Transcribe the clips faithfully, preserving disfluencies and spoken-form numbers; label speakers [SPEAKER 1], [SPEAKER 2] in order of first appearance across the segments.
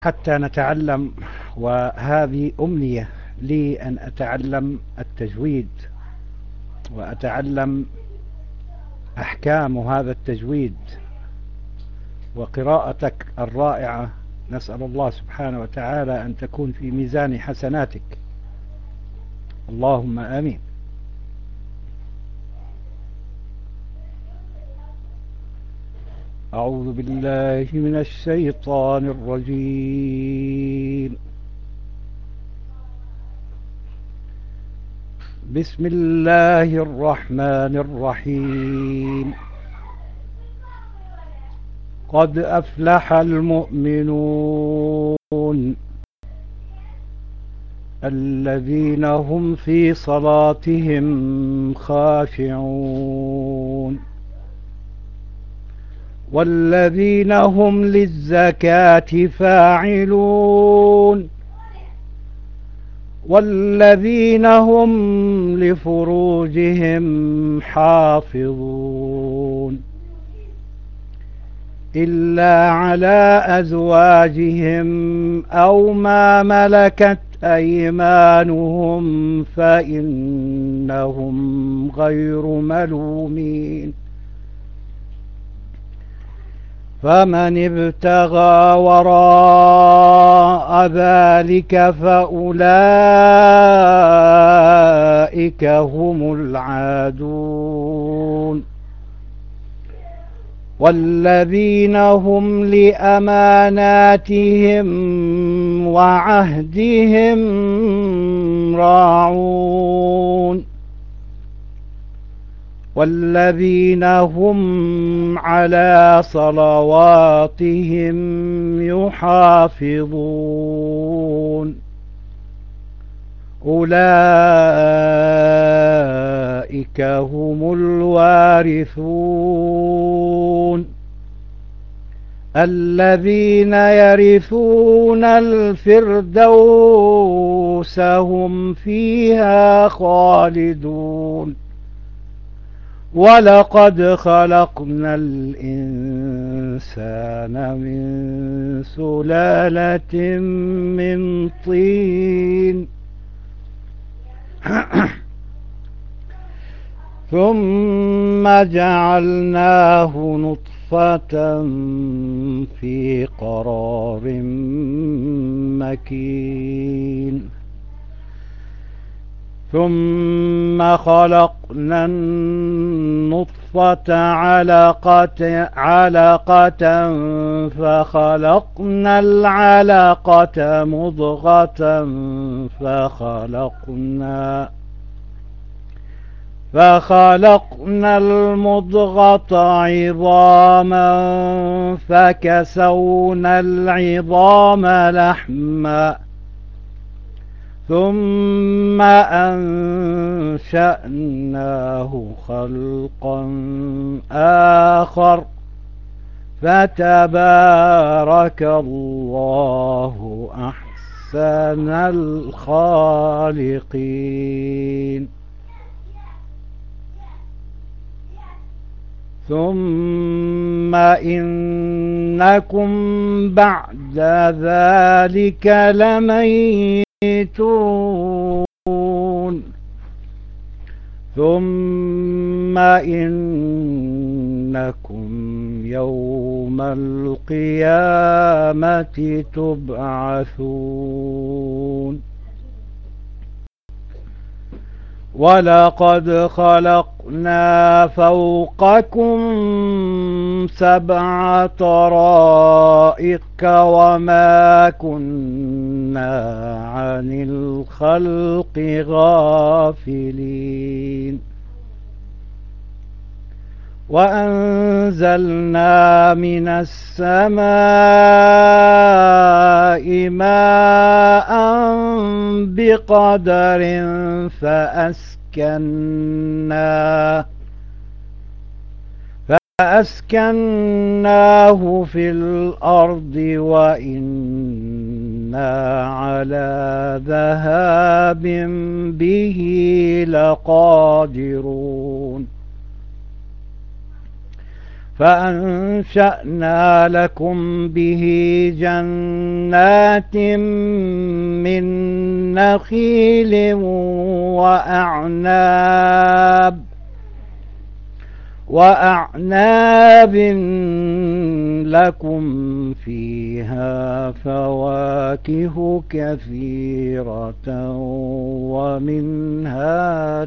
[SPEAKER 1] حتى نتعلم، وهذه أمنية لي أن أتعلم التجويد وأتعلم أحكام هذا التجويد وقراءتك الرائعة. نسأل الله سبحانه وتعالى أن تكون في ميزان حسناتك، اللهم آمين. أعوذ بالله من الشيطان الرجيم. بسم الله الرحمن الرحيم. قد أفلح المؤمنون الذين هم في صلاتهم خاشعون والذين هم للزكاة فاعلون والذين هم لفروجهم حافظون إلا على أزواجهم أو ما ملكت أيمانهم فإنهم غير ملومين. فمن ابتغى وراء ذلك فأولئك هم العادون والذين هم لأماناتهم وعهدهم راعون والذين هم على صلواتهم يحافظون أولئك هم الوارثون الذين يرثون الفردوس هم فيها خالدون. ولقد خلقنا الإنسان من سلالة من طين ثم جعلناه نطفة في قرار مكين ثم خلقنا النطفة علقة, علقة فخلقنا العلقة مضغة فخلقنا فخلقنا المضغة عظاما فكسونا العظام لحما ثم أنشأناه خلقا آخر فتبارك الله أحسن الخالقين. ثم إنكم بعد ذلك لميتون ثم إنكم يوم القيامة تبعثون. ولقد خلقنا فوقكم سبع طرائق وما كنا عن الخلق غافلين وأنزلنا من السماء ماء بقدر فأسكناه فأسكناه في الأرض وإنا على ذهاب به لقادرون. فأنشأنا لكم به جنات من نخيل وأعناب وأعناب لكم فيها فواكه كثيرة ومنها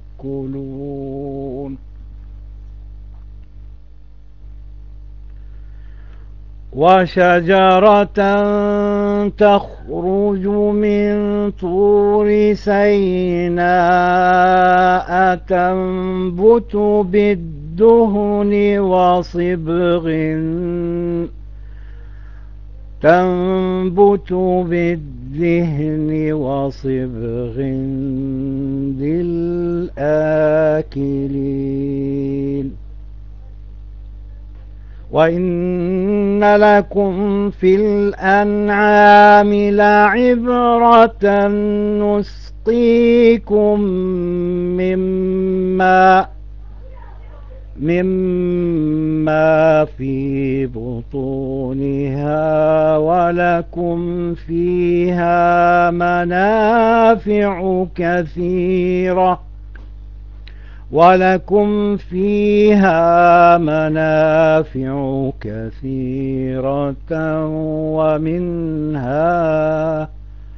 [SPEAKER 1] تأكلون وشجرة تخرج من طور سيناء تنبت بالدهن وصبغ تنبت بالدهن وصبغ للآكلين وإن لكم في الأنعام لعبرة نسقيكم مما مما في بطونها ولكم فيها منافع كثيرة ولكم فيها منافع كثيرة ومنها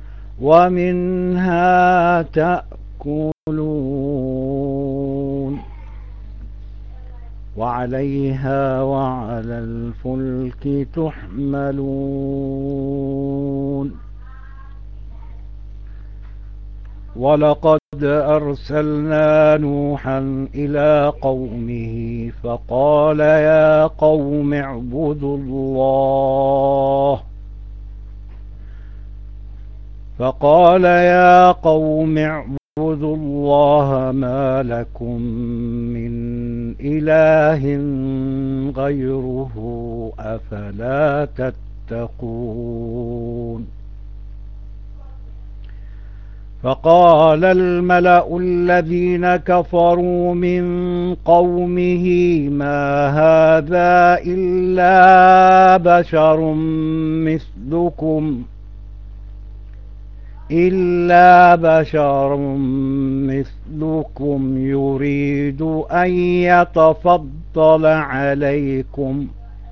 [SPEAKER 1] ومنها تأكلون وعليها وعلى الفلك تحملون ولقد أرسلنا نوحا إلى قومه فقال يا قوم اعبدوا الله فقال يا قوم اعبدوا الله ما لكم من إله غيره أفلا تتقون فقال الملأ الذين كفروا من قومه ما هذا إلا بشر مثلكم إلا بشر مثلكم يريد أن يتفضل عليكم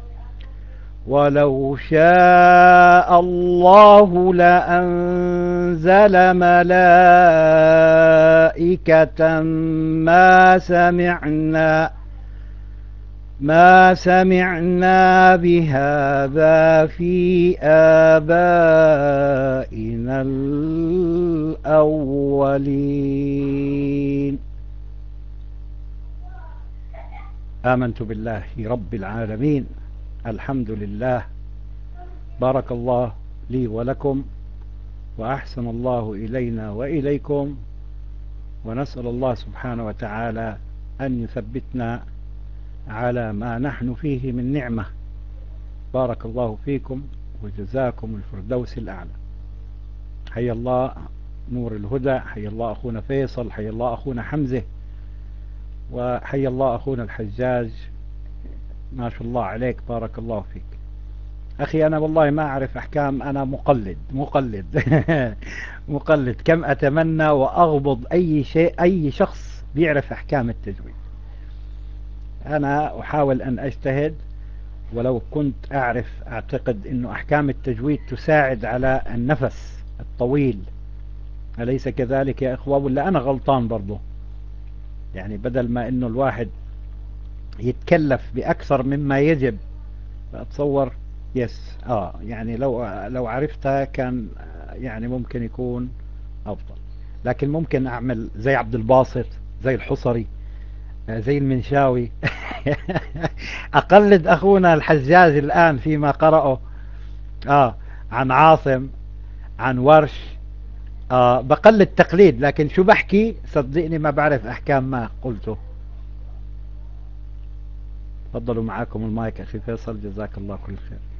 [SPEAKER 1] ولو شاء الله لأنزل ملائكة ما سمعنا ما سمعنا بهذا في آبائنا الأولين آمنت بالله رب العالمين. الحمد لله. بارك الله لي ولكم وأحسن الله إلينا وإليكم، ونسأل الله سبحانه وتعالى أن يثبتنا على ما نحن فيه من نعمة. بارك الله فيكم وجزاكم الفردوس الأعلى. حي الله نور الهدى، حي الله أخونا فيصل، حي الله أخونا حمزة، وحي الله أخونا الحجاج. ما شاء الله عليك، بارك الله فيك أخي. أنا والله ما أعرف أحكام، أنا مقلد مقلد مقلد. كم أتمنى وأغبض أي شيء أي شخص بيعرف أحكام التجويد. أنا أحاول أن أجتهد، ولو كنت أعرف أعتقد أنه أحكام التجويد تساعد على النفس الطويل، أليس كذلك يا إخوة؟ ولا أنا غلطان برضو؟ يعني بدل ما أنه الواحد يتكلف بأكثر مما يجب، أتصور يس آه يعني لو لو عرفتها كان يعني ممكن يكون أفضل. لكن ممكن أعمل زي عبد الباسط، زي الحصري، زي المنشاوي أقلد أخونا الحجاج الآن فيما قرأه آه عن عاصم، عن ورش. آه بقلد تقليد، لكن شو بحكي صدقني ما بعرف أحكام ما قلته. تفضلوا، معاكم المايك أخي فيصل، جزاك الله كل خير.